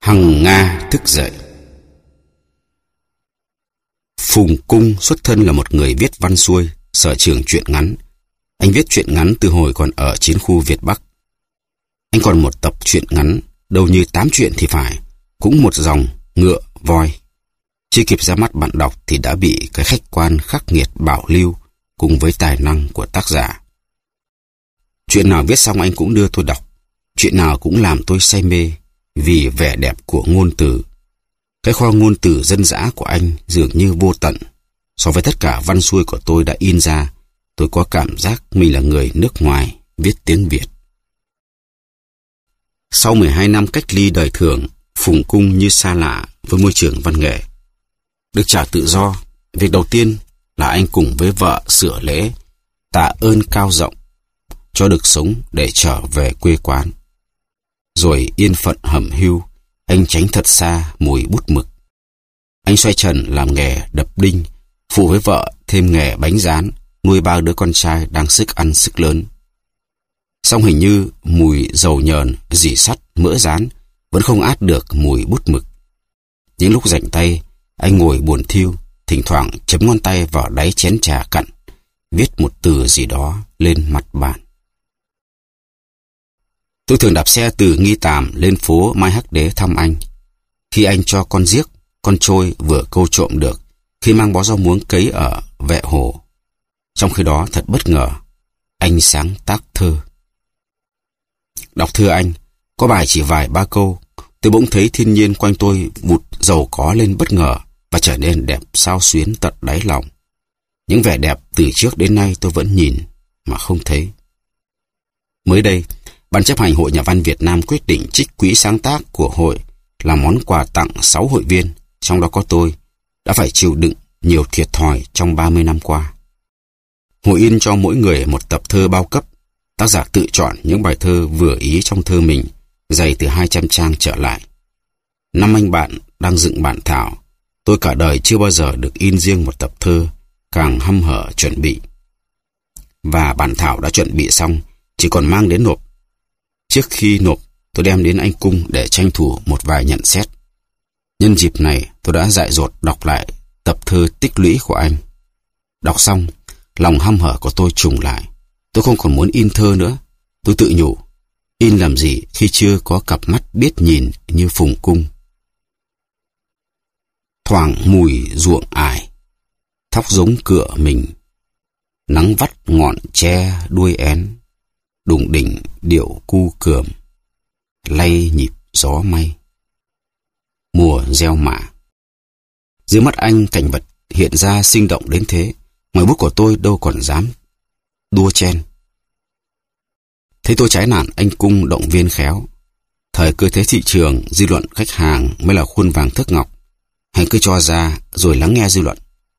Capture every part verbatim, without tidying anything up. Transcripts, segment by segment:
Hằng Nga thức dậy. Phùng Cung xuất thân là một người viết văn xuôi, sở trường truyện ngắn. Anh viết truyện ngắn từ hồi còn ở chiến khu Việt Bắc. Anh còn một tập truyện ngắn, đâu như tám truyện thì phải, cũng một dòng ngựa, voi. Chưa kịp ra mắt bạn đọc thì đã bị cái khách quan khắc nghiệt bảo lưu cùng với tài năng của tác giả. Chuyện nào viết xong anh cũng đưa tôi đọc, chuyện nào cũng làm tôi say mê vì vẻ đẹp của ngôn từ. Cái kho ngôn từ dân dã của anh dường như vô tận. So với tất cả văn xuôi của tôi đã in ra, tôi có cảm giác mình là người nước ngoài viết tiếng Việt. Sau mười hai năm cách ly đời thường, Phùng Cung như xa lạ với môi trường văn nghệ. Được trả tự do, việc đầu tiên là anh cùng với vợ sửa lễ, tạ ơn cao rộng, cho được sống để trở về quê quán. Rồi yên phận hẩm hưu, anh tránh thật xa mùi bút mực. Anh xoay trần làm nghề đập đinh, phụ với vợ thêm nghề bánh rán, nuôi ba đứa con trai đang sức ăn sức lớn. Song hình như mùi dầu nhờn, rỉ sắt, mỡ rán vẫn không át được mùi bút mực. Những lúc rảnh tay, anh ngồi buồn thiu, thỉnh thoảng chấm ngón tay vào đáy chén trà cặn, viết một từ gì đó lên mặt bàn. Tôi thường đạp xe từ Nghi Tàm lên phố Mai Hắc Đế thăm anh. Khi anh cho con giếc, con trôi vừa câu trộm được khi mang bó rau muống cấy ở Vệ Hồ. Trong khi đó thật bất ngờ, anh sáng tác thơ. Đọc thơ anh, có bài chỉ vài ba câu, tôi bỗng thấy thiên nhiên quanh tôi vụt giàu có lên bất ngờ và trở nên đẹp xao xuyến tận đáy lòng. Những vẻ đẹp từ trước đến nay tôi vẫn nhìn mà không thấy. Mới đây, Ban chấp hành Hội Nhà văn Việt Nam quyết định trích quỹ sáng tác của hội là món quà tặng sáu hội viên, trong đó có tôi, đã phải chịu đựng nhiều thiệt thòi trong ba mươi năm qua. Hội in cho mỗi người một tập thơ bao cấp, tác giả tự chọn những bài thơ vừa ý trong thơ mình, dày từ hai trăm trang trở lại. Năm anh bạn đang dựng bản thảo, tôi cả đời chưa bao giờ được in riêng một tập thơ, càng hăm hở chuẩn bị. Và bản thảo đã chuẩn bị xong, chỉ còn mang đến nộp. Trước khi nộp, tôi đem đến anh Cung để tranh thủ một vài nhận xét. Nhân dịp này, tôi đã dại dột đọc lại tập thơ tích lũy của anh. Đọc xong, lòng hăm hở của tôi trùng lại. Tôi không còn muốn in thơ nữa. Tôi tự nhủ, in làm gì khi chưa có cặp mắt biết nhìn như Phùng Cung. Thoảng mùi ruộng ải, thóc giống cựa mình, nắng vắt ngọn tre đuôi én, đùng đỉnh điệu cu cườm, lay nhịp gió may. Mùa gieo mạ. Dưới mắt anh cảnh vật hiện ra sinh động đến thế, ngoài bút của tôi đâu còn dám đua chen. Thấy tôi trái nản, anh Cung động viên khéo. Thời cơ thế thị trường, dư luận khách hàng mới là khuôn vàng thước ngọc. Hãy cứ cho ra rồi lắng nghe dư luận.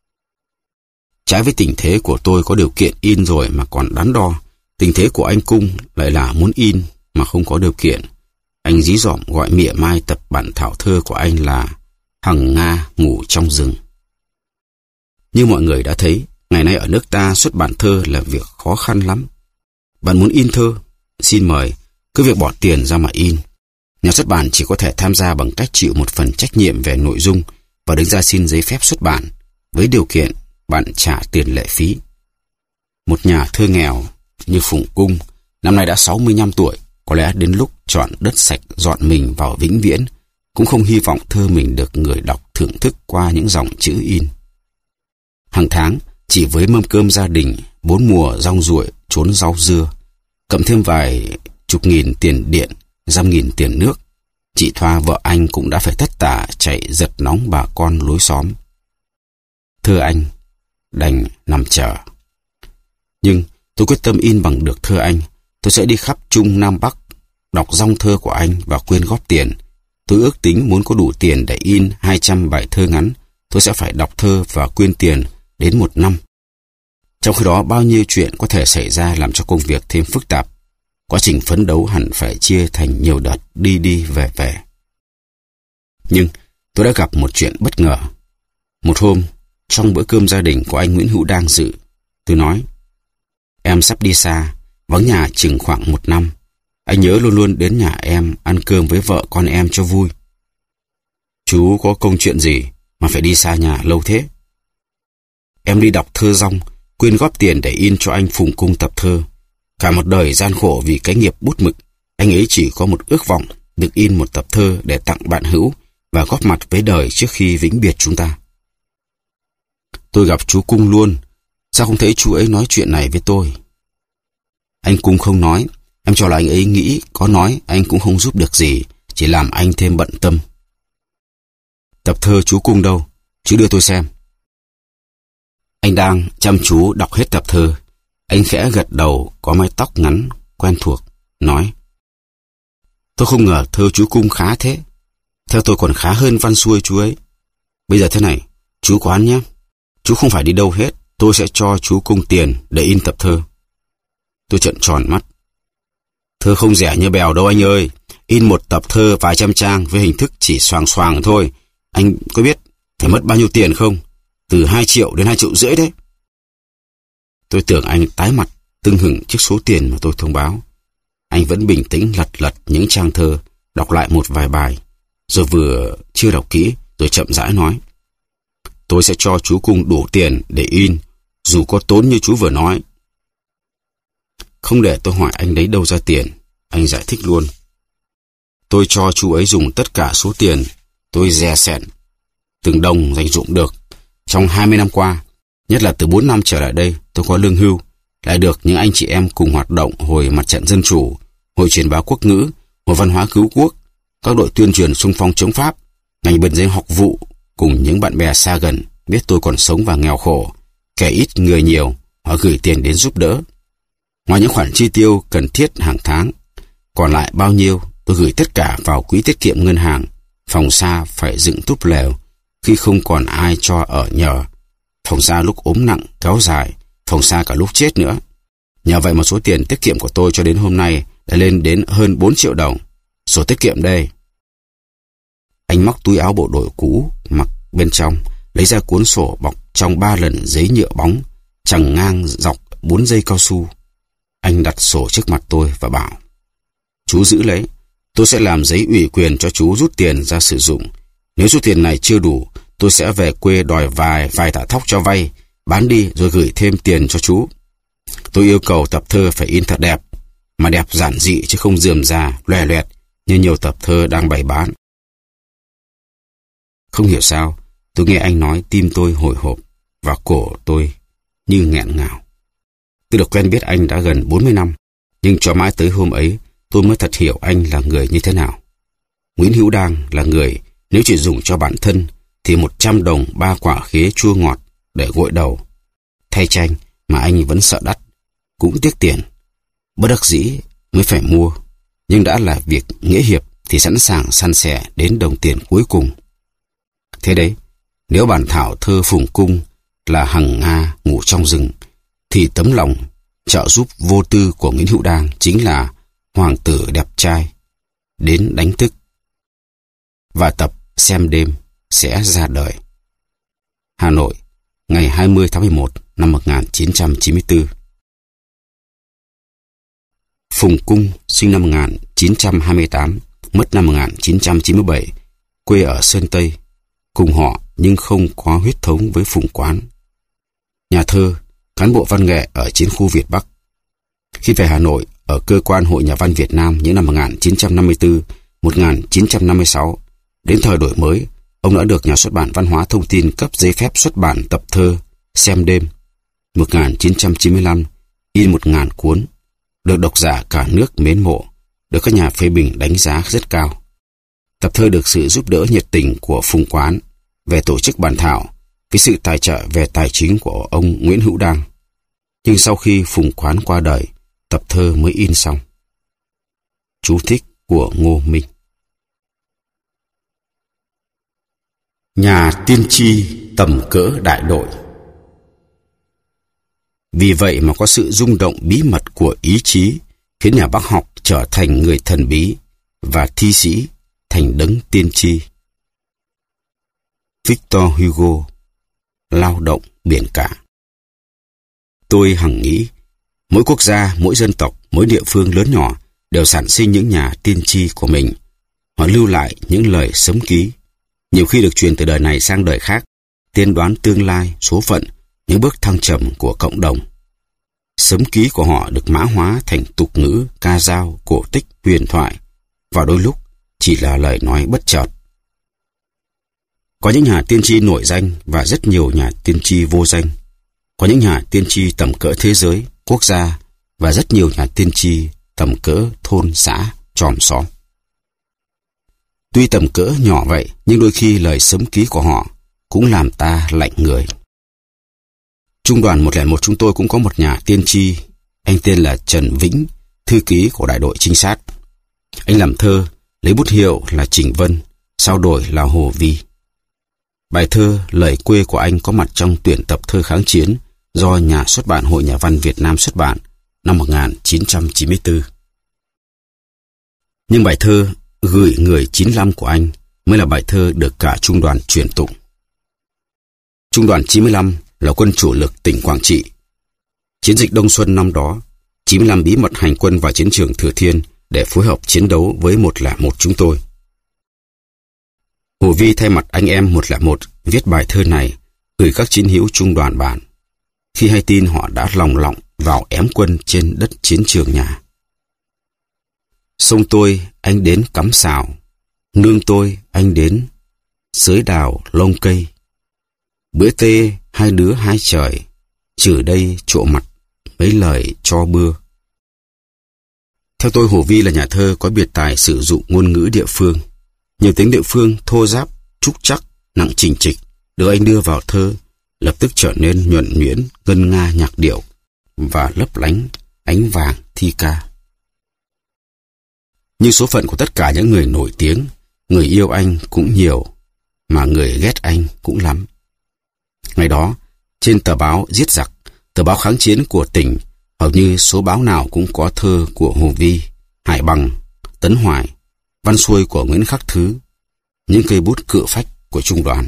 Trái với tình thế của tôi có điều kiện in rồi mà còn đắn đo, tình thế của anh Cung lại là muốn in mà không có điều kiện. Anh dí dỏm gọi mỉa mai tập bản thảo thơ của anh là Hằng Nga ngủ trong rừng. Như mọi người đã thấy, ngày nay ở nước ta xuất bản thơ là việc khó khăn lắm. Bạn muốn in thơ, xin mời, cứ việc bỏ tiền ra mà in. Nhà xuất bản chỉ có thể tham gia bằng cách chịu một phần trách nhiệm về nội dung và đứng ra xin giấy phép xuất bản, với điều kiện bạn trả tiền lệ phí. Một nhà thơ nghèo như Phùng Cung, năm nay đã sáu mươi lăm tuổi, có lẽ đến lúc chọn đất sạch dọn mình vào vĩnh viễn, cũng không hy vọng thơ mình được người đọc thưởng thức qua những dòng chữ in. Hàng tháng, chỉ với mâm cơm gia đình, bốn mùa rong ruổi, trốn rau dưa, cộng thêm vài chục nghìn tiền điện, dăm nghìn tiền nước, chị Thoa vợ anh cũng đã phải tất tả chạy giật nóng bà con lối xóm. Thơ anh đành nằm chờ. Nhưng tôi quyết tâm in bằng được thơ anh. Tôi sẽ đi khắp Trung Nam Bắc, đọc dòng thơ của anh và quyên góp tiền. Tôi ước tính muốn có đủ tiền để in hai trăm bài thơ ngắn, tôi sẽ phải đọc thơ và quyên tiền đến một năm. Trong khi đó, bao nhiêu chuyện có thể xảy ra làm cho công việc thêm phức tạp. Quá trình phấn đấu hẳn phải chia thành nhiều đợt đi đi về về. Nhưng tôi đã gặp một chuyện bất ngờ. Một hôm, trong bữa cơm gia đình của anh Nguyễn Hữu đang dự, tôi nói: em sắp đi xa, vắng nhà chừng khoảng một năm. Anh nhớ luôn luôn đến nhà em ăn cơm với vợ con em cho vui. Chú có công chuyện gì mà phải đi xa nhà lâu thế? Em đi đọc thơ rong, quyên góp tiền để in cho anh Phùng Cung tập thơ. Cả một đời gian khổ vì cái nghiệp bút mực, anh ấy chỉ có một ước vọng được in một tập thơ để tặng bạn hữu và góp mặt với đời trước khi vĩnh biệt chúng ta. Tôi gặp chú Cung luôn, sao không thấy chú ấy nói chuyện này với tôi? Anh Cung không nói, em cho là anh ấy nghĩ có nói anh cũng không giúp được gì, chỉ làm anh thêm bận tâm. Tập thơ chú Cung đâu? Chú đưa tôi xem. Anh đang chăm chú đọc hết tập thơ. Anh khẽ gật đầu, có mái tóc ngắn, quen thuộc, nói: Tôi không ngờ thơ chú Cung khá thế. Theo tôi còn khá hơn văn xuôi chú ấy. Bây giờ thế này, chú Quán nhé. Chú không phải đi đâu hết, tôi sẽ cho chú Cung tiền để in tập thơ. Tôi trợn tròn mắt. Thơ không rẻ như bèo đâu anh ơi. In một tập thơ vài trăm trang với hình thức chỉ xoàng xoàng thôi. Anh có biết phải mất bao nhiêu tiền không? Từ hai triệu đến hai triệu rưỡi đấy. Tôi tưởng anh tái mặt, tưng hửng trước số tiền mà tôi thông báo. Anh vẫn bình tĩnh lật lật những trang thơ, đọc lại một vài bài, rồi vừa chưa đọc kỹ, rồi chậm rãi nói: Tôi sẽ cho chú Cung đủ tiền để in, dù có tốn như chú vừa nói. Không để tôi hỏi anh lấy đâu ra tiền, anh giải thích luôn: Tôi cho chú ấy dùng tất cả số tiền tôi dè sẻn, từng đồng dành dụm được trong hai mươi năm qua, nhất là từ bốn năm trở lại đây. Tôi có lương hưu, lại được những anh chị em cùng hoạt động hồi Mặt trận Dân Chủ, Hội Truyền báo Quốc ngữ, Hội Văn hóa Cứu quốc, các đội tuyên truyền xung phong chống Pháp, ngành bệnh giấy học vụ, cùng những bạn bè xa gần biết tôi còn sống và nghèo khổ, kẻ ít người nhiều, họ gửi tiền đến giúp đỡ. Ngoài những khoản chi tiêu cần thiết hàng tháng, còn lại bao nhiêu tôi gửi tất cả vào quỹ tiết kiệm ngân hàng, phòng xa phải dựng túp lều khi không còn ai cho ở nhờ, phòng xa lúc ốm nặng kéo dài, phòng xa cả lúc chết nữa. Nhờ vậy mà số tiền tiết kiệm của tôi cho đến hôm nay đã lên đến hơn bốn triệu đồng. Sổ tiết kiệm đây. Anh móc túi áo bộ đội cũ mặc bên trong, lấy ra cuốn sổ bọc trong ba lần giấy nhựa bóng, chằng ngang dọc bốn dây cao su. Anh đặt sổ trước mặt tôi và bảo: Chú giữ lấy, tôi sẽ làm giấy ủy quyền cho chú rút tiền ra sử dụng. Nếu số tiền này chưa đủ, tôi sẽ về quê đòi vài vài tạ thóc cho vay, bán đi rồi gửi thêm tiền cho chú. Tôi yêu cầu tập thơ phải in thật đẹp, mà đẹp giản dị chứ không rườm rà, loè loẹt như nhiều tập thơ đang bày bán. Không hiểu sao, tôi nghe anh nói tim tôi hồi hộp và cổ tôi như nghẹn ngào. Tôi được quen biết anh đã gần bốn mươi năm, nhưng cho mãi tới hôm ấy tôi mới thật hiểu anh là người như thế nào. Nguyễn Hữu Đang là người nếu chỉ dùng cho bản thân thì một trăm đồng ba quả khế chua ngọt để gội đầu. Thay tranh mà anh vẫn sợ đắt, cũng tiếc tiền. Bất đắc dĩ mới phải mua, nhưng đã là việc nghĩa hiệp thì sẵn sàng săn sẻ đến đồng tiền cuối cùng. Thế đấy, nếu bản thảo thơ Phùng Cung là hằng Nga ngủ trong rừng, thì tấm lòng trợ giúp vô tư của Nguyễn Hữu Đang chính là hoàng tử đẹp trai đến đánh thức. Và tập Xem đêm sẽ ra đời. Hà Nội, ngày hai mươi tháng mười một năm một nghìn chín trăm chín mươi tư. Phùng Cung sinh năm một nghìn chín trăm hai mươi tám, mất năm một nghìn chín trăm chín mươi bảy, quê ở Sơn Tây, cùng họ nhưng không có huyết thống với Phùng Quán. Nhà thơ, cán bộ văn nghệ ở chiến khu Việt Bắc. Khi về Hà Nội ở cơ quan Hội Nhà văn Việt Nam những năm một nghìn chín trăm năm mươi tư, một nghìn chín trăm năm mươi sáu, đến thời đổi mới, ông đã được Nhà xuất bản Văn hóa Thông tin cấp giấy phép xuất bản tập thơ Xem đêm. một nghìn chín trăm chín mươi lăm, in một nghìn cuốn, được độc giả cả nước mến mộ, được các nhà phê bình đánh giá rất cao. Tập thơ được sự giúp đỡ nhiệt tình của Phùng Quán về tổ chức bản thảo, với sự tài trợ về tài chính của ông Nguyễn Hữu Đang. Nhưng sau khi Phùng Quán qua đời, tập thơ mới in xong. Chú thích của Ngô Minh. Nhà tiên tri tầm cỡ đại đội. Vì vậy mà có sự rung động bí mật của ý chí, khiến nhà bác học trở thành người thần bí và thi sĩ thành đấng tiên tri. Victor Hugo, Lao động biển cả. Tôi hằng nghĩ, mỗi quốc gia, mỗi dân tộc, mỗi địa phương lớn nhỏ đều sản sinh những nhà tiên tri của mình. Họ lưu lại những lời sấm ký, Nhiều khi được truyền từ đời này sang đời khác, tiên đoán tương lai, số phận, những bước thăng trầm của cộng đồng. Sấm ký của họ được mã hóa thành tục ngữ, ca dao, cổ tích, huyền thoại, và đôi lúc chỉ là lời nói bất chợt. Có những nhà tiên tri nổi danh và rất nhiều nhà tiên tri vô danh. Có những nhà tiên tri tầm cỡ thế giới, quốc gia và rất nhiều nhà tiên tri tầm cỡ thôn, xã, chòm xóm. Tuy tầm cỡ nhỏ vậy, nhưng đôi khi lời sấm ký của họ cũng làm ta lạnh người. Trung đoàn một không một chúng tôi cũng có một nhà tiên tri. Anh tên là Trần Vĩnh, thư ký của đại đội trinh sát. Anh làm thơ, lấy bút hiệu là Trình Vân, sau đổi là Hồ Vi. Bài thơ Lời quê của anh có mặt trong tuyển tập thơ kháng chiến do nhà xuất bản Hội Nhà văn Việt Nam xuất bản năm một nghìn chín trăm chín mươi tư. Nhưng bài thơ Gửi người chín lăm của anh mới là bài thơ được cả trung đoàn truyền tụng. Trung đoàn chín mươi lăm là quân chủ lực tỉnh Quảng Trị. Chiến dịch Đông Xuân năm đó, chín mươi lăm bí mật hành quân vào chiến trường Thừa Thiên để phối hợp chiến đấu với một không một chúng tôi. Hồ Vi thay mặt anh em một không một viết bài thơ này gửi các chiến hữu trung đoàn bạn khi hay tin họ đã lòng lọng vào ém quân trên đất chiến trường nhà. Sông tôi anh đến cắm xào, nương tôi anh đến sới đào lông cây. Bữa tê hai đứa hai trời, trừ đây trộ mặt mấy lời cho bưa. Theo tôi, Hồ Vi là nhà thơ có biệt tài sử dụng ngôn ngữ địa phương. Nhiều tiếng địa phương thô ráp, trúc chắc, nặng trình trịch được anh đưa vào thơ, lập tức trở nên nhuần nhuyễn, ngân nga nhạc điệu và lấp lánh ánh vàng thi ca. Như số phận của tất cả những người nổi tiếng, người yêu anh cũng nhiều, mà người ghét anh cũng lắm. Ngày đó, trên tờ báo Giết Giặc, tờ báo kháng chiến của tỉnh, hầu như số báo nào cũng có thơ của Hồ Vi, Hải Bằng, Tấn Hoài, văn xuôi của Nguyễn Khắc Thứ, những cây bút cựa phách của trung đoàn.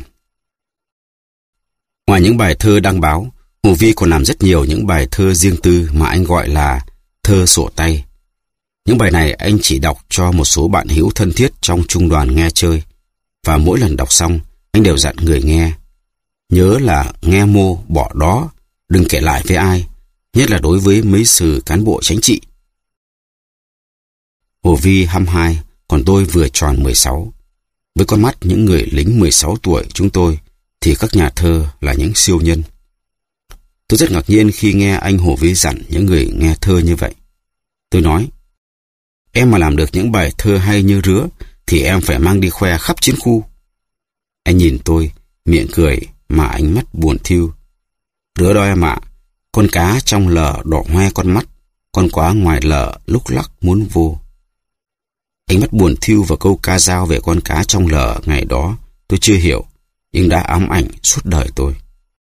Ngoài những bài thơ đăng báo, Hồ Vi còn làm rất nhiều những bài thơ riêng tư mà anh gọi là thơ sổ tay. Những bài này anh chỉ đọc cho một số bạn hữu thân thiết trong trung đoàn nghe chơi, và mỗi lần đọc xong, anh đều dặn người nghe. Nhớ là nghe mô bỏ đó, đừng kể lại với ai, nhất là đối với mấy sử cán bộ chính trị. Hồ Vi hai mươi hai, còn tôi vừa tròn mười sáu. Với con mắt những người lính mười sáu tuổi chúng tôi, thì các nhà thơ là những siêu nhân. Tôi rất ngạc nhiên khi nghe anh Hồ Vi dặn những người nghe thơ như vậy. Tôi nói, em mà làm được những bài thơ hay như Rứa, thì em phải mang đi khoe khắp chiến khu. Anh nhìn tôi, miệng cười mà ánh mắt buồn thiu. Rứa đó em ạ, con cá trong lờ đỏ hoe con mắt, con quá ngoài lờ lúc lắc muốn vô. Ánh mắt buồn thiu và câu ca dao về con cá trong lờ ngày đó tôi chưa hiểu, nhưng đã ám ảnh suốt đời tôi.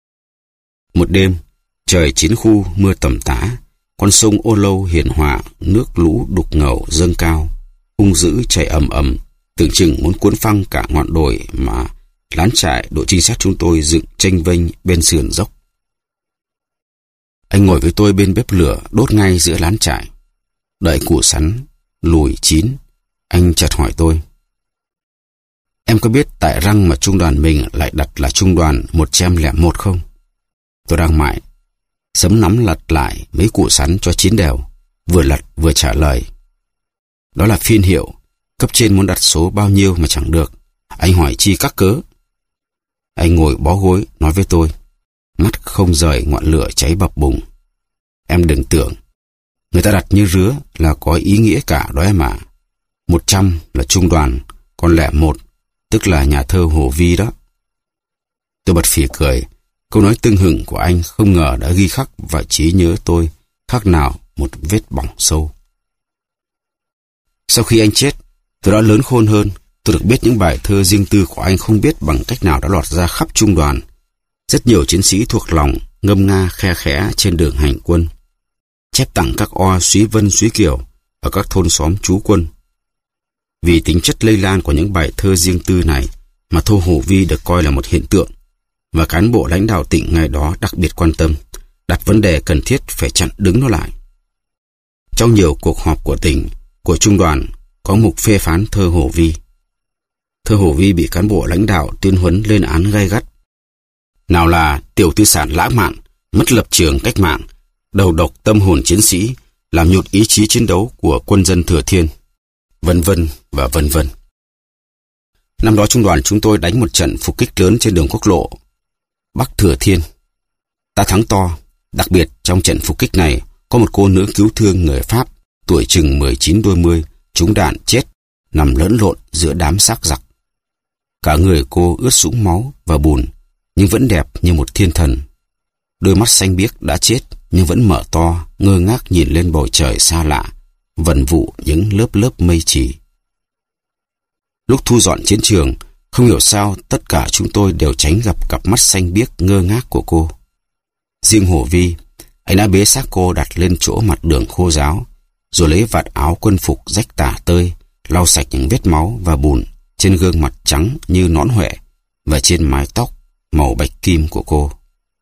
Một đêm, trời chiến khu mưa tầm tã, con sông Ô Lâu hiền hòa, nước lũ đục ngầu dâng cao, hung dữ chảy ầm ầm, tưởng chừng muốn cuốn phăng cả ngọn đồi mà lán trại đội trinh sát chúng tôi dựng chênh vênh bên sườn dốc. Anh ngồi với tôi bên bếp lửa đốt ngay giữa lán trại. Đợi củ sắn lùi chín, anh chợt hỏi tôi, em có biết tại răng mà trung đoàn mình lại đặt là trung đoàn một không một không? Tôi đang mải sấm nắm lật lại mấy củ sắn cho chín đều, vừa lật vừa trả lời. Đó là phiên hiệu, cấp trên muốn đặt số bao nhiêu mà chẳng được, anh hỏi chi các cớ. Anh ngồi bó gối nói với tôi, mắt không rời ngọn lửa cháy bập bùng. Em đừng tưởng, người ta đặt như Rứa là có ý nghĩa cả đó em ạ. Một trăm là trung đoàn, còn lẻ một, tức là nhà thơ Hồ Vi đó. Tôi bật phì cười, câu nói tưng hửng của anh không ngờ đã ghi khắc vào trí nhớ tôi khác nào một vết bỏng sâu. Sau khi anh chết, tôi đã lớn khôn hơn. Tôi được biết những bài thơ riêng tư của anh không biết bằng cách nào đã lọt ra khắp trung đoàn. Rất nhiều chiến sĩ thuộc lòng ngâm nga khe khẽ trên đường hành quân, chép tặng các oa Súy Vân Súy Kiều ở các thôn xóm trú quân. Vì tính chất lây lan của những bài thơ riêng tư này mà thơ Hồ Vi được coi là một hiện tượng, và cán bộ lãnh đạo tỉnh ngày đó đặc biệt quan tâm, đặt vấn đề cần thiết phải chặn đứng nó lại. Trong nhiều cuộc họp của tỉnh, của trung đoàn, có mục phê phán thơ Hồ Vi. Thơ thơ Hồ Vi bị cán bộ lãnh đạo tuyên huấn lên án gay gắt. Nào là tiểu tư sản lãng mạn, mất lập trường cách mạng, đầu độc tâm hồn chiến sĩ, làm nhụt ý chí chiến đấu của quân dân Thừa Thiên, vân vân và vân vân. Năm đó trung đoàn chúng tôi đánh một trận phục kích lớn trên đường quốc lộ Bắc Thừa Thiên. Ta thắng to, đặc biệt trong trận phục kích này có một cô nữ cứu thương người Pháp, tuổi chừng mười chín đôi mươi, trúng đạn chết, nằm lẫn lộn giữa đám xác giặc. Cả người cô ướt sũng máu và bùn, nhưng vẫn đẹp như một thiên thần. Đôi mắt xanh biếc đã chết nhưng vẫn mở to, ngơ ngác nhìn lên bầu trời xa lạ, vần vụ những lớp lớp mây trì. Lúc thu dọn chiến trường, không hiểu sao tất cả chúng tôi đều tránh gặp cặp mắt xanh biếc ngơ ngác của cô. Riêng Hồ Vi, anh đã bế xác cô đặt lên chỗ mặt đường khô ráo, rồi lấy vạt áo quân phục rách tả tơi, lau sạch những vết máu và bùn trên gương mặt trắng như nón huệ và trên mái tóc màu bạch kim của cô.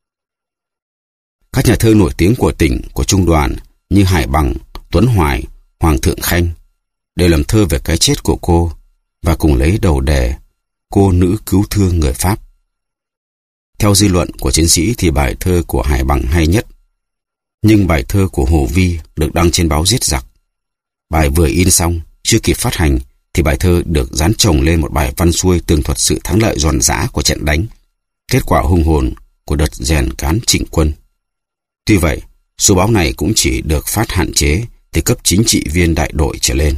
Các nhà thơ nổi tiếng của tỉnh, của trung đoàn như Hải Bằng, Tuấn Hoài, Hoàng Thượng Khanh đều làm thơ về cái chết của cô và cùng lấy đầu đề Cô nữ cứu thương người Pháp. Theo dư luận của chiến sĩ thì bài thơ của Hải Bằng hay nhất, nhưng bài thơ của Hồ Vi được đăng trên báo Giết Giặc. Bài vừa in xong, chưa kịp phát hành thì bài thơ được dán chồng lên một bài văn xuôi tường thuật sự thắng lợi giòn giã của trận đánh, kết quả hùng hồn của đợt rèn cán Trịnh quân. Tuy vậy, số báo này cũng chỉ được phát hạn chế từ cấp chính trị viên đại đội trở lên.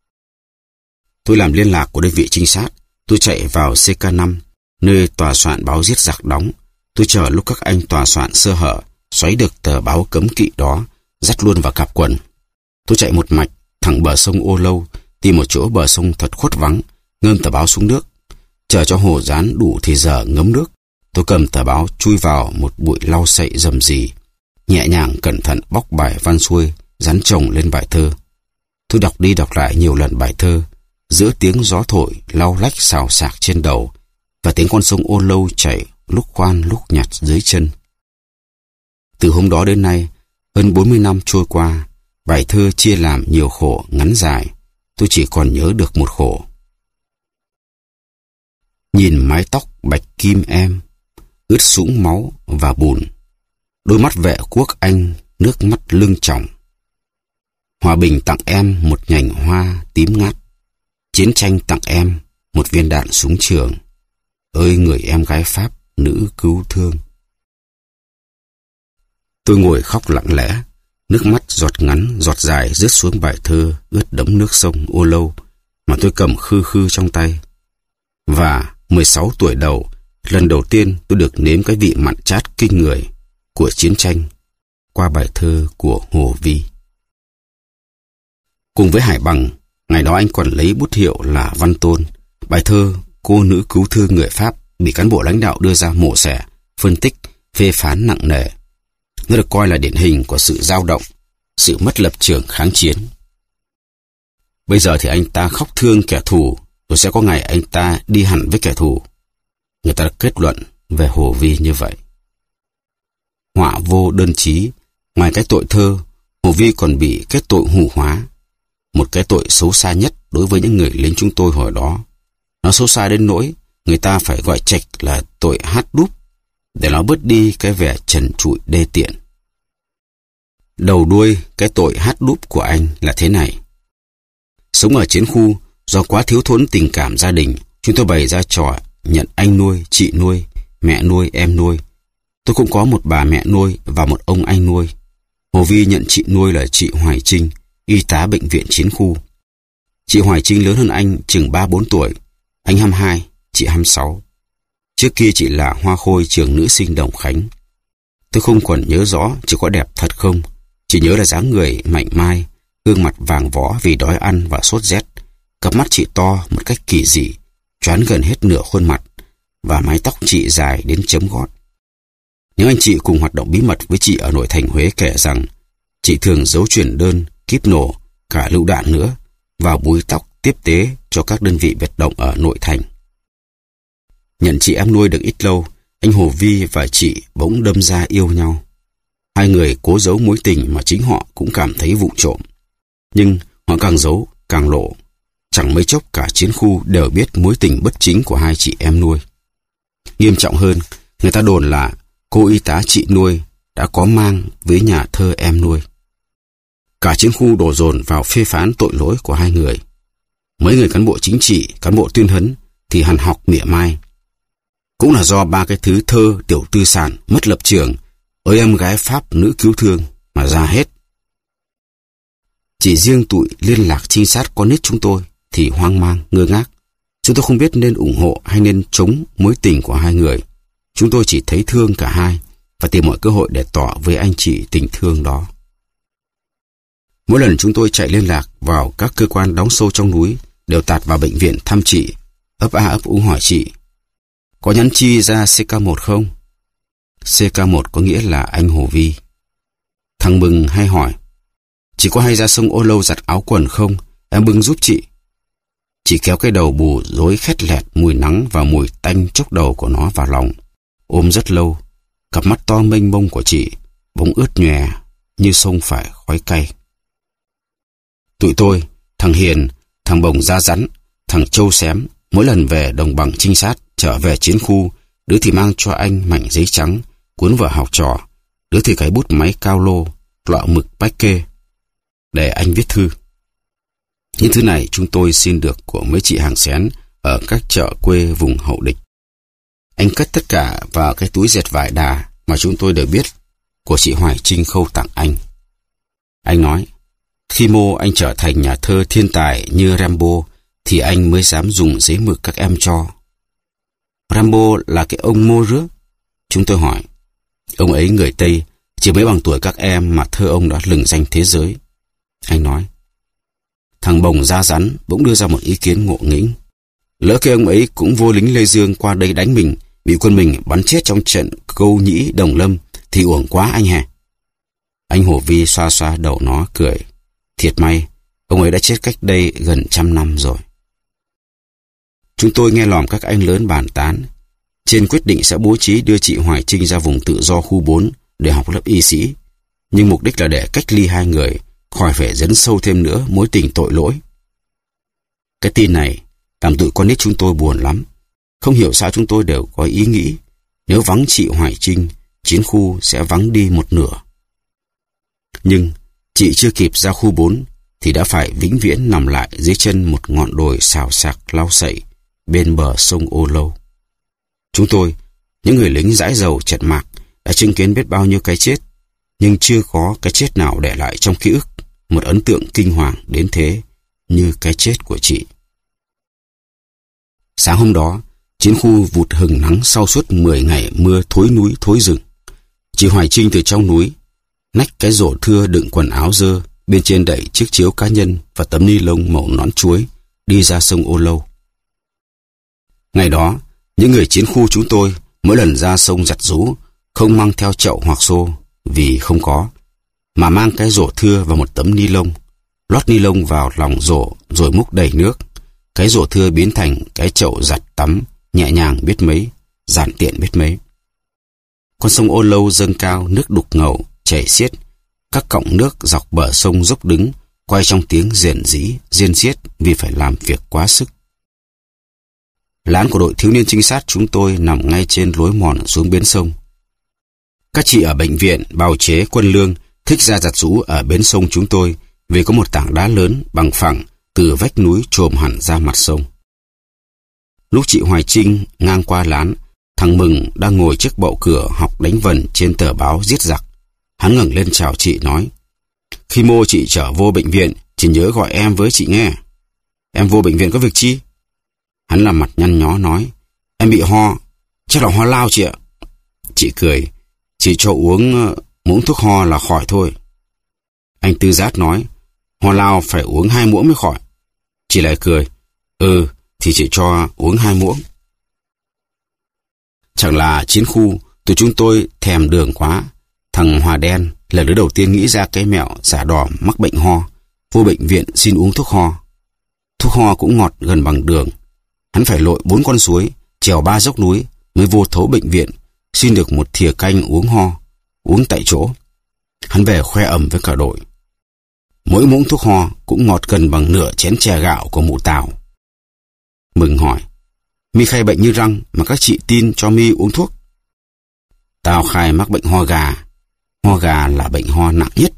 Tôi làm liên lạc của đơn vị trinh sát, tôi chạy vào xê ca năm, nơi tòa soạn báo Giết Giặc đóng. Tôi chờ lúc các anh tòa soạn sơ hở, xoáy được tờ báo cấm kỵ đó, dắt luôn vào cặp quần. Tôi chạy một mạch, thẳng bờ sông Ô Lâu, tìm một chỗ bờ sông thật khuất vắng, ngâm tờ báo xuống nước. Chờ cho hồ dán đủ thì giờ ngấm nước, tôi cầm tờ báo chui vào một bụi lau sậy rầm rì, nhẹ nhàng cẩn thận bóc bài văn xuôi, dán chồng lên bài thơ. Tôi đọc đi đọc lại nhiều lần bài thơ, giữa tiếng gió thổi lau lách xào xạc trên đầu và tiếng con sông Ô Lâu chảy lúc khoan lúc nhặt dưới chân. Từ hôm đó đến nay, hơn bốn mươi năm trôi qua, bài thơ chia làm nhiều khổ ngắn dài, tôi chỉ còn nhớ được một khổ. Nhìn mái tóc bạch kim em, ướt sũng máu và bùn, đôi mắt vệ quốc anh nước mắt lưng tròng. Hòa bình tặng em một nhành hoa tím ngát, chiến tranh tặng em một viên đạn súng trường. Ơi người em gái Pháp nữ cứu thương. Tôi ngồi khóc lặng lẽ, nước mắt giọt ngắn giọt dài rớt xuống bài thơ ướt đẫm nước sông Ô Lâu mà tôi cầm khư khư trong tay. Và mười sáu tuổi đầu, lần đầu tiên tôi được nếm cái vị mặn chát kinh người của chiến tranh qua bài thơ của Hồ Vi. Cùng với Hải Bằng, ngày đó anh còn lấy bút hiệu là Văn Tôn. Bài thơ Cô nữ cứu thương người Pháp bị cán bộ lãnh đạo đưa ra mổ xẻ, phân tích, phê phán nặng nề. Nó được coi là điển hình của sự dao động, sự mất lập trường kháng chiến. Bây giờ thì anh ta khóc thương kẻ thù, rồi sẽ có ngày anh ta đi hẳn với kẻ thù. Người ta đã kết luận về Hồ Vi như vậy. Họa vô đơn chí, ngoài cái tội thơ, Hồ Vi còn bị kết tội hủ hóa, một cái tội xấu xa nhất đối với những người lính chúng tôi hồi đó. Nó xấu xa đến nỗi người ta phải gọi trạch là tội hát đúp, để nó bớt đi cái vẻ trần trụi đê tiện. Đầu đuôi cái tội hát đúp của anh là thế này. Sống ở chiến khu, do quá thiếu thốn tình cảm gia đình, chúng tôi bày ra trò nhận anh nuôi, chị nuôi, mẹ nuôi, em nuôi. Tôi cũng có một bà mẹ nuôi và một ông anh nuôi. Hồ Vi nhận chị nuôi là chị Hoài Trinh, y tá bệnh viện chiến khu. Chị Hoài Trinh lớn hơn anh chừng ba bốn tuổi, anh hai mươi hai, chị hai mươi sáu. Trước kia chị là hoa khôi trường nữ sinh Đồng Khánh. Tôi không còn nhớ rõ chị có đẹp thật không, chỉ nhớ là dáng người mảnh mai, gương mặt vàng võ vì đói ăn và sốt rét, cặp mắt chị to một cách kỳ dị, choán gần hết nửa khuôn mặt, và mái tóc chị dài đến chấm gót. Những anh chị cùng hoạt động bí mật với chị ở nội thành Huế kể rằng chị thường giấu chuyển đơn, kíp nổ, cả lựu đạn nữa vào búi tóc tiếp tế cho các đơn vị biệt động ở nội thành. Nhận chị em nuôi được ít lâu, anh Hồ Vi và chị bỗng đâm ra yêu nhau. Hai người cố giấu mối tình mà chính họ cũng cảm thấy vụng trộm. Nhưng họ càng giấu càng lộ. chẳng mấy chốc cả chiến khu đều biết mối tình bất chính của hai chị em nuôi. Nghiêm trọng hơn, người ta đồn là cô y tá chị nuôi đã có mang với nhà thơ em nuôi. Cả chiến khu đổ dồn vào phê phán tội lỗi của hai người. Mấy người cán bộ chính trị, cán bộ tuyên huấn thì hằn học mỉa mai. Cũng là do ba cái thứ thơ, tiểu tư sản, mất lập trường, ơi em gái Pháp nữ cứu thương mà ra hết. Chỉ riêng tụi liên lạc trinh sát con nít chúng tôi thì hoang mang, ngơ ngác. Chúng tôi không biết nên ủng hộ hay nên chống mối tình của hai người. Chúng tôi chỉ thấy thương cả hai và tìm mọi cơ hội để tỏ với anh chị tình thương đó. Mỗi lần chúng tôi chạy liên lạc vào các cơ quan đóng sâu trong núi đều tạt vào bệnh viện thăm chị, ấp a ấp úng hỏi chị: có nhắn chi ra xê ca một không? xê ca một có nghĩa là anh Hồ Vi. Thằng Mừng hay hỏi: chị có hay ra sông Ô Lâu giặt áo quần không? Em bưng giúp chị. Chị kéo cái đầu bù rối khét lẹt mùi nắng và mùi tanh chốc đầu của nó vào lòng, ôm rất lâu. Cặp mắt to mênh mông của chị bỗng ướt nhòe như sông phải khói cay. Tụi tôi, thằng Hiền, thằng Bồng da rắn, thằng Châu xém, mỗi lần về đồng bằng trinh sát trở về chiến khu, đứa thì mang cho anh mảnh giấy trắng cuốn vở học trò, đứa thì cái bút máy cao lô, lọ mực bách kê để anh viết thư. Những thứ này chúng tôi xin được của mấy chị hàng xén ở các chợ quê vùng hậu địch. Anh cất tất cả vào cái túi dệt vải đà mà chúng tôi đều biết của chị Hoài Trinh khâu tặng anh. Anh nói: khi mô anh trở thành nhà thơ thiên tài như Rambo thì anh mới dám dùng giấy mực các em cho. Rambo là cái ông mô rước? Chúng tôi hỏi. Ông ấy người Tây, chỉ mấy bằng tuổi các em mà thơ ông đã lừng danh thế giới. Anh nói. Thằng Bồng da rắn bỗng đưa ra một ý kiến ngộ nghĩnh. Lỡ cái ông ấy cũng vô lính Lê Dương qua đây đánh mình, bị quân mình bắn chết trong trận Câu Nhĩ Đồng Lâm thì uổng quá anh hè. Anh Hồ Vi xoa xoa đầu nó cười. Thiệt may, ông ấy đã chết cách đây gần trăm năm rồi. Chúng tôi nghe lòm các anh lớn bàn tán. Trên quyết định sẽ bố trí đưa chị Hoài Trinh ra vùng tự do khu bốn để học lớp y sĩ, nhưng mục đích là để cách ly hai người, khỏi phải dấn sâu thêm nữa mối tình tội lỗi. Cái tin này làm tụi con nít chúng tôi buồn lắm. Không hiểu sao chúng tôi đều có ý nghĩ nếu vắng chị Hoài Trinh, chiến khu sẽ vắng đi một nửa. Nhưng chị chưa kịp ra khu bốn thì đã phải vĩnh viễn nằm lại dưới chân một ngọn đồi xào xạc lau sậy bên bờ sông Ô Lâu. Chúng tôi, những người lính dãi dầu chật mạc, đã chứng kiến biết bao nhiêu cái chết, nhưng chưa có cái chết nào để lại trong ký ức một ấn tượng kinh hoàng đến thế như cái chết của chị. Sáng hôm đó, chiến khu vụt hừng nắng sau suốt mười ngày mưa thối núi thối rừng. Chị Hoài Trinh từ trong núi nách cái rổ thưa đựng quần áo dơ, bên trên đậy chiếc chiếu cá nhân và tấm ni lông màu nón chuối, đi ra sông Ô Lâu. Ngày đó, những người chiến khu chúng tôi mỗi lần ra sông giặt rú không mang theo chậu hoặc xô vì không có, mà mang cái rổ thưa và một tấm ni lông, lót ni lông vào lòng rổ rồi múc đầy nước. Cái rổ thưa biến thành cái chậu giặt tắm, nhẹ nhàng biết mấy, giản tiện biết mấy. Con sông Ô Lâu dâng cao, nước đục ngầu chảy xiết, các cọng nước dọc bờ sông dốc đứng, quay trong tiếng rền rĩ, riêng xiết vì phải làm việc quá sức. Lán của đội thiếu niên trinh sát chúng tôi nằm ngay trên lối mòn xuống bến sông. Các chị ở bệnh viện, bào chế, quân lương thích ra giặt rũ ở bến sông chúng tôi vì có một tảng đá lớn bằng phẳng từ vách núi chồm hẳn ra mặt sông. Lúc chị Hoài Trinh ngang qua lán, thằng Mừng đang ngồi trước bậu cửa học đánh vần trên tờ báo giết giặc. Hắn ngẩng lên chào chị nói: khi mô chị trở vô bệnh viện, chị nhớ gọi em với chị nghe. Em vô bệnh viện có việc chi? Hắn làm mặt nhăn nhó nói: em bị ho, chắc là ho lao chị ạ. Chị cười: chị cho uống muỗng thuốc ho là khỏi thôi. Anh Tư Giác nói: ho lao phải uống hai muỗng mới khỏi. Chị lại cười: ừ thì chị cho uống hai muỗng. Chẳng là chiến khu tụi chúng tôi thèm đường quá. Thằng Hòa Đen là đứa đầu tiên nghĩ ra cái mẹo giả đò mắc bệnh ho, vô bệnh viện xin uống thuốc ho. Thuốc ho cũng ngọt gần bằng đường. Hắn phải lội bốn con suối, trèo ba dốc núi mới vô thấu bệnh viện, xin được một thìa canh uống ho, uống tại chỗ. Hắn về khoe ầm với cả đội: Mỗi muỗng thuốc ho cũng ngọt gần bằng nửa chén chè gạo của mụ Tào. Mừng hỏi, mi khai bệnh như răng mà các chị tin cho mi uống thuốc? Tao khai mắc bệnh ho gà. Ho gà là bệnh ho nặng nhất.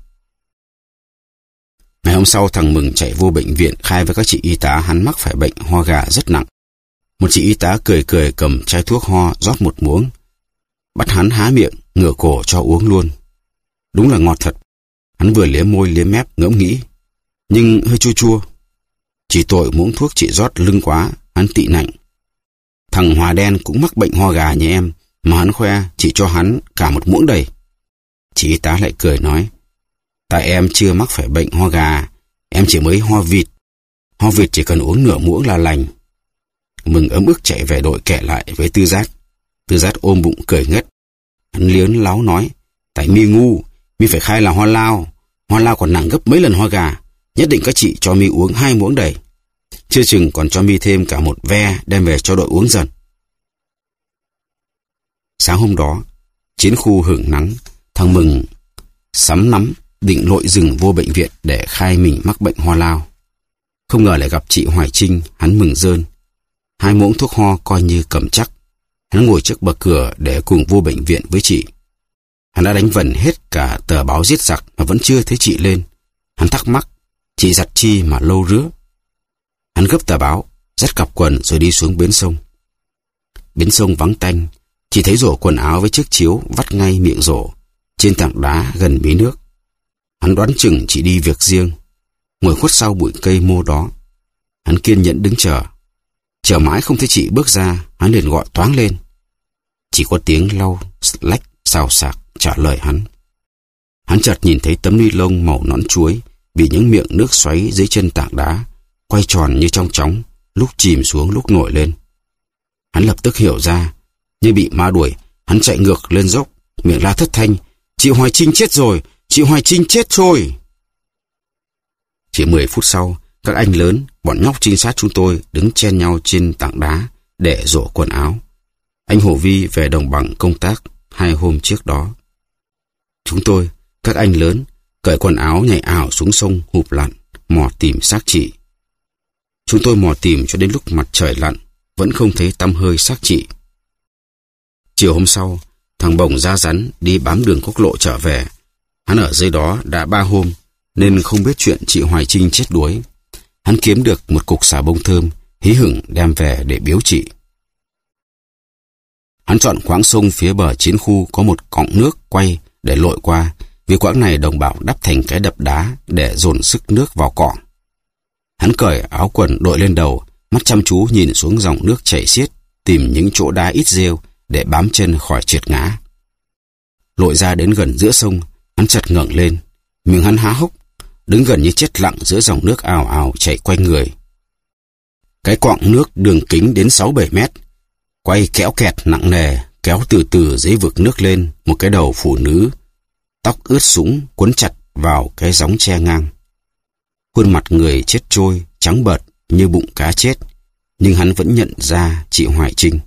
Ngày hôm sau thằng Mừng chạy vô bệnh viện khai với các chị y tá hắn mắc phải bệnh ho gà rất nặng. Một chị y tá cười cười cầm chai thuốc ho rót một muỗng, bắt hắn há miệng, ngửa cổ cho uống luôn. Đúng là ngọt thật. Hắn vừa liếm môi liếm mép ngẫm nghĩ, nhưng hơi chua chua. Chỉ tội muỗng thuốc chị rót lưng quá, hắn tị nạnh. Thằng Hòa Đen cũng mắc bệnh ho gà như em, mà hắn khoe chị cho hắn cả một muỗng đầy. Chị y tá lại cười nói, tại em chưa mắc phải bệnh ho gà, em chỉ mới ho vịt. Ho vịt chỉ cần uống nửa muỗng là lành. Mừng ấm ức chạy về đội kể lại với Tư Giác. Tư Giác ôm bụng cười ngất. Hắn liến láo nói, tại mi ngu, mi phải khai là ho lao. Ho lao còn nặng gấp mấy lần ho gà. Nhất định các chị cho mi uống hai muỗng đầy. Chưa chừng còn cho mi thêm cả một ve đem về cho đội uống dần. Sáng hôm đó, chiến khu hưởng nắng, thằng Mừng sắm nắm định lội rừng vô bệnh viện để khai mình mắc bệnh ho lao. Không ngờ lại gặp chị Hoài Trinh, hắn mừng rơn. Hai muỗng thuốc ho coi như cầm chắc. Hắn ngồi trước bậc cửa để cùng vô bệnh viện với chị. Hắn đã đánh vần hết cả tờ báo giết giặc mà vẫn chưa thấy chị lên. Hắn thắc mắc, chị giặt chi mà lâu rứa. Hắn gấp tờ báo, dắt cặp quần rồi đi xuống bến sông. Bến sông vắng tanh, chỉ thấy rổ quần áo với chiếc chiếu vắt ngay miệng rổ, trên tảng đá gần mí nước. Hắn đoán chừng chị đi việc riêng, ngồi khuất sau bụi cây mô đó. Hắn kiên nhẫn đứng chờ. Chờ mãi không thấy chị bước ra, hắn liền gọi toáng lên. Chỉ có tiếng lau lách xào xạc trả lời hắn. Hắn chợt nhìn thấy tấm ni lông màu nón chuối bị những miệng nước xoáy dưới chân tảng đá, quay tròn như trong chóng, lúc chìm xuống lúc nổi lên. Hắn lập tức hiểu ra, như bị ma đuổi, hắn chạy ngược lên dốc, miệng la thất thanh, chị Hoài Trinh chết rồi, chị Hoài Trinh chết rồi. Chỉ mười phút sau, các anh lớn, bọn nhóc trinh sát chúng tôi đứng chen nhau trên tảng đá để rổ quần áo. Anh Hồ Vi về đồng bằng công tác hai hôm trước đó. Chúng tôi, các anh lớn, cởi quần áo nhảy ảo xuống sông hụp lặn, mò tìm xác chị. Chúng tôi mò tìm cho đến lúc mặt trời lặn, vẫn không thấy tăm hơi xác chị. Chiều hôm sau, thằng Bồng da rắn đi bám đường quốc lộ trở về. Hắn ở dưới đó đã ba hôm, nên không biết chuyện chị Hoài Trinh chết đuối. Hắn kiếm được một cục xà bông thơm, hí hửng đem về để biếu chị. Hắn chọn quãng sông phía bờ chiến khu có một cọng nước quay để lội qua, vì quãng này đồng bào đắp thành cái đập đá để dồn sức nước vào cọng. Hắn cởi áo quần đội lên đầu, mắt chăm chú nhìn xuống dòng nước chảy xiết, tìm những chỗ đá ít rêu để bám chân khỏi trượt ngã. Lội ra đến gần giữa sông, hắn chợt ngẩng lên, miệng hắn há hốc, đứng gần như chết lặng giữa dòng nước ào ào chảy quanh người. Cái quặng nước đường kính đến sáu bảy mét, quay kéo kẹt nặng nề, kéo từ từ dưới vực nước lên một cái đầu phụ nữ, tóc ướt sũng quấn chặt vào cái gióng tre ngang. Khuôn mặt người chết trôi, trắng bợt như bụng cá chết, nhưng hắn vẫn nhận ra chị Hoài Trinh.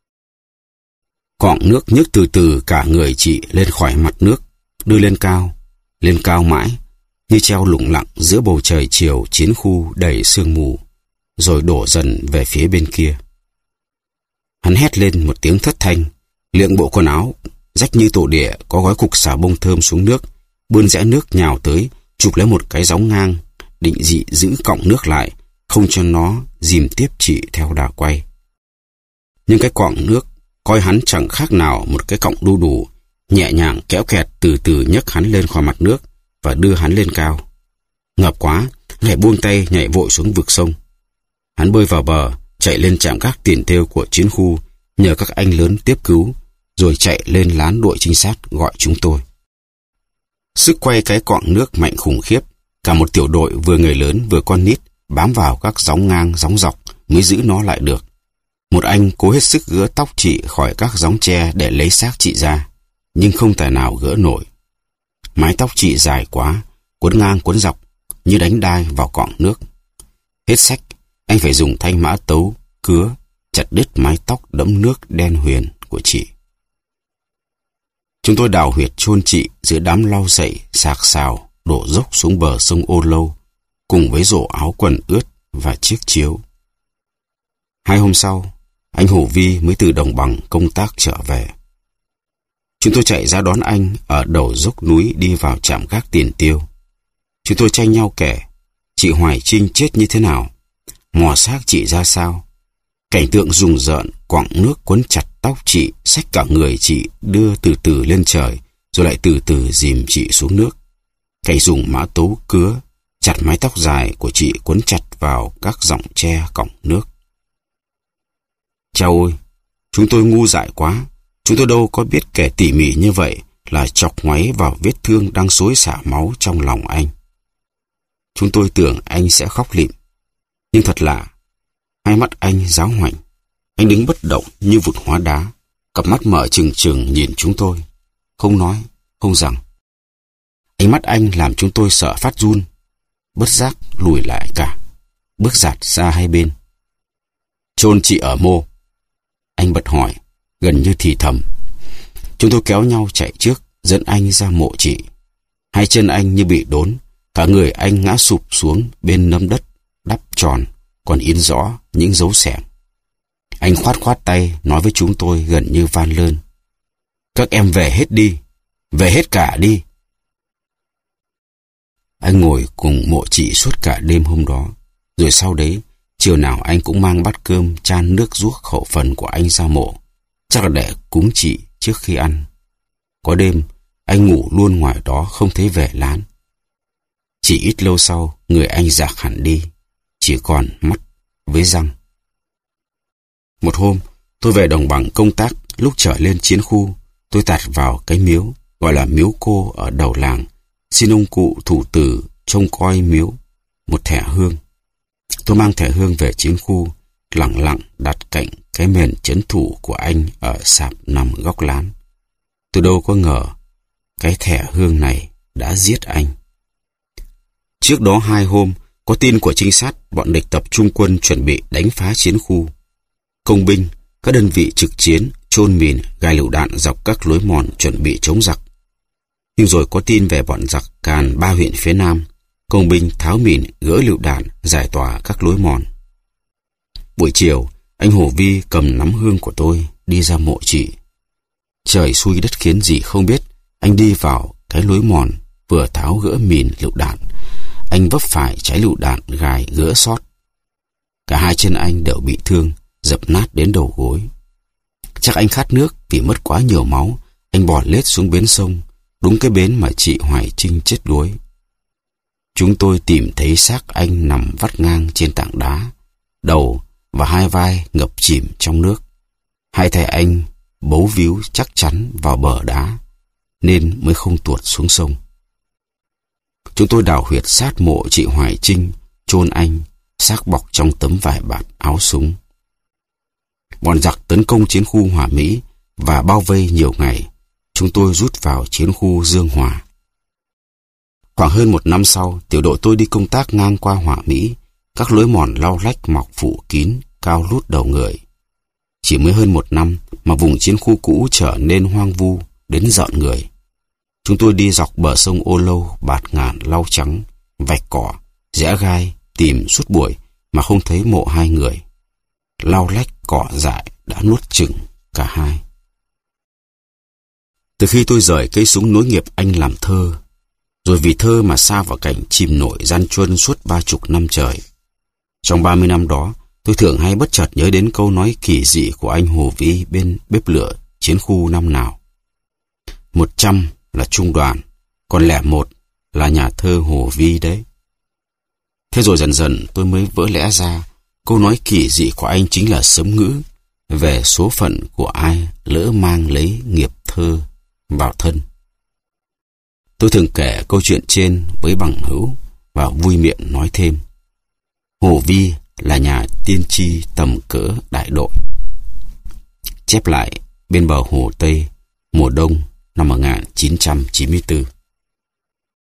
Quặng nước nhấc từ từ cả người chị lên khỏi mặt nước, đưa lên cao, lên cao mãi, như treo lủng lẳng giữa bầu trời chiều chiến khu đầy sương mù, rồi đổ dần về phía bên kia. Hắn hét lên một tiếng thất thanh, liệng bộ quần áo rách như tổ địa có gói cục xà bông thơm xuống nước, bươn rẽ nước nhào tới, chụp lấy một cái gióng ngang, định dị giữ cọng nước lại, không cho nó dìm tiếp chị theo đà quay. Nhưng cái quặng nước coi hắn chẳng khác nào một cái cọng đu đủ, nhẹ nhàng kéo kẹt từ từ nhấc hắn lên khỏi mặt nước và đưa hắn lên cao. Ngợp quá, lại buông tay nhảy vội xuống vực sông. Hắn bơi vào bờ, chạy lên trạm gác tiền thêu của chiến khu, nhờ các anh lớn tiếp cứu, rồi chạy lên lán đội trinh sát gọi chúng tôi. Sức quay cái quặng nước mạnh khủng khiếp, cả một tiểu đội vừa người lớn vừa con nít bám vào các gióng ngang gióng dọc mới giữ nó lại được. Một anh cố hết sức gỡ tóc chị khỏi các gióng tre để lấy xác chị ra, nhưng không tài nào gỡ nổi. Mái tóc chị dài quá, quấn ngang quấn dọc như đánh đai vào quặng nước. Hết sách, anh phải dùng thanh mã tấu, cứa, chặt đứt mái tóc đẫm nước đen huyền của chị. Chúng tôi đào huyệt chôn chị giữa đám lau sậy, sạc xào, đổ dốc xuống bờ sông Ô Lâu, cùng với rổ áo quần ướt và chiếc chiếu. Hai hôm sau, anh Hồ Vi mới từ đồng bằng công tác trở về. Chúng tôi chạy ra đón anh ở đầu dốc núi đi vào trạm gác Tiền Tiêu. Chúng tôi tranh nhau kể chị Hoài Trinh chết như thế nào, mò xác chị ra sao. Cảnh tượng rùng rợn, quặng nước quấn chặt tóc chị, xách cả người chị đưa từ từ lên trời, rồi lại từ từ dìm chị xuống nước. Cảnh dùng mã tấu cứa, chặt mái tóc dài của chị quấn chặt vào các giọng tre cọng nước. Chao ôi, chúng tôi ngu dại quá. Chúng tôi đâu có biết kể tỉ mỉ như vậy là chọc ngoáy vào vết thương đang xối xả máu trong lòng anh. Chúng tôi tưởng anh sẽ khóc lịm. Nhưng thật lạ, hai mắt anh giáo hoành. Anh đứng bất động như vụt hóa đá, cặp mắt mở trừng trừng nhìn chúng tôi, không nói, không rằng. Ánh mắt anh làm chúng tôi sợ phát run, bất giác lùi lại cả, bước giạt ra hai bên. Chôn chị ở mô? Anh bật hỏi, gần như thì thầm. Chúng tôi kéo nhau chạy trước, dẫn anh ra mộ chị. Hai chân anh như bị đốn, cả người anh ngã sụp xuống bên nấm đất đắp tròn, còn in rõ những dấu xẻng. Anh khoát khoát tay nói với chúng tôi gần như van lơn. Các em về hết đi, về hết cả đi. Anh ngồi cùng mộ chị suốt cả đêm hôm đó. Rồi sau đấy, chiều nào anh cũng mang bát cơm chan nước ruốc khẩu phần của anh ra mộ, chắc là để cúng chị trước khi ăn. Có đêm, anh ngủ luôn ngoài đó không thấy về lán. Chỉ ít lâu sau, người anh rạc hẳn đi, chỉ còn mắt với răng. Một hôm, tôi về đồng bằng công tác, lúc trở lên chiến khu, tôi tạt vào cái miếu, gọi là miếu cô ở đầu làng, xin ông cụ thủ tử trông coi miếu, một thẻ hương. Tôi mang thẻ hương về chiến khu, lặng lặng đặt cạnh cái mền trấn thủ của anh ở sạp nằm góc lán. Tôi đâu có ngờ, cái thẻ hương này đã giết anh. Trước đó hai hôm, có tin của trinh sát bọn địch tập trung quân chuẩn bị đánh phá chiến khu. Công binh, các đơn vị trực chiến, chôn mìn, gai lựu đạn dọc các lối mòn chuẩn bị chống giặc. Nhưng rồi có tin về bọn giặc càn ba huyện phía Nam, công binh tháo mìn, gỡ lựu đạn, giải tỏa các lối mòn. Buổi chiều, anh Hồ Vi cầm nắm hương của tôi đi ra mộ chị. Trời xui đất khiến gì không biết, anh đi vào cái lối mòn, vừa tháo gỡ mìn lựu đạn, anh vấp phải trái lựu đạn gài gỡ sót. Cả hai chân anh đều bị thương, dập nát đến đầu gối. Chắc anh khát nước vì mất quá nhiều máu, anh bò lết xuống bến sông, đúng cái bến mà chị Hoài Trinh chết đuối. Chúng tôi tìm thấy xác anh nằm vắt ngang trên tảng đá, đầu và hai vai ngập chìm trong nước. Hai tay anh bấu víu chắc chắn vào bờ đá, nên mới không tuột xuống sông. Chúng tôi đào huyệt sát mộ chị Hoài Trinh, chôn anh, xác bọc trong tấm vải bạt áo súng. Bọn giặc tấn công chiến khu Hòa Mỹ và bao vây nhiều ngày. Chúng tôi rút vào chiến khu Dương Hòa. Khoảng hơn một năm sau, tiểu đội tôi đi công tác ngang qua Hòa Mỹ. Các lối mòn lau lách mọc phủ kín, cao lút đầu người. Chỉ mới hơn một năm mà vùng chiến khu cũ trở nên hoang vu đến rợn người. Chúng tôi đi dọc bờ sông Ô Lâu, bạt ngàn lau trắng, vạch cỏ, rẽ gai, tìm suốt buổi mà không thấy mộ hai người. Lau lách cỏ dại đã nuốt chửng cả hai. Từ khi tôi rời cây súng nối nghiệp anh làm thơ, rồi vì thơ mà sa vào cảnh chìm nổi gian truân suốt ba chục năm trời. Trong ba mươi năm đó, tôi thường hay bất chợt nhớ đến câu nói kỳ dị của anh Hồ Vi bên bếp lửa chiến khu năm nào. Một trăm là trung đoàn, còn lẻ một là nhà thơ Hồ Vi đấy. Thế rồi dần dần tôi mới vỡ lẽ ra, câu nói kỳ dị của anh chính là sấm ngữ về số phận của ai lỡ mang lấy nghiệp thơ vào thân. Tôi thường kể câu chuyện trên với bằng hữu và vui miệng nói thêm. Hồ Vi là nhà tiên tri tầm cỡ đại đội. Chép lại bên bờ hồ Tây, mùa đông năm một nghìn chín trăm chín mươi tư.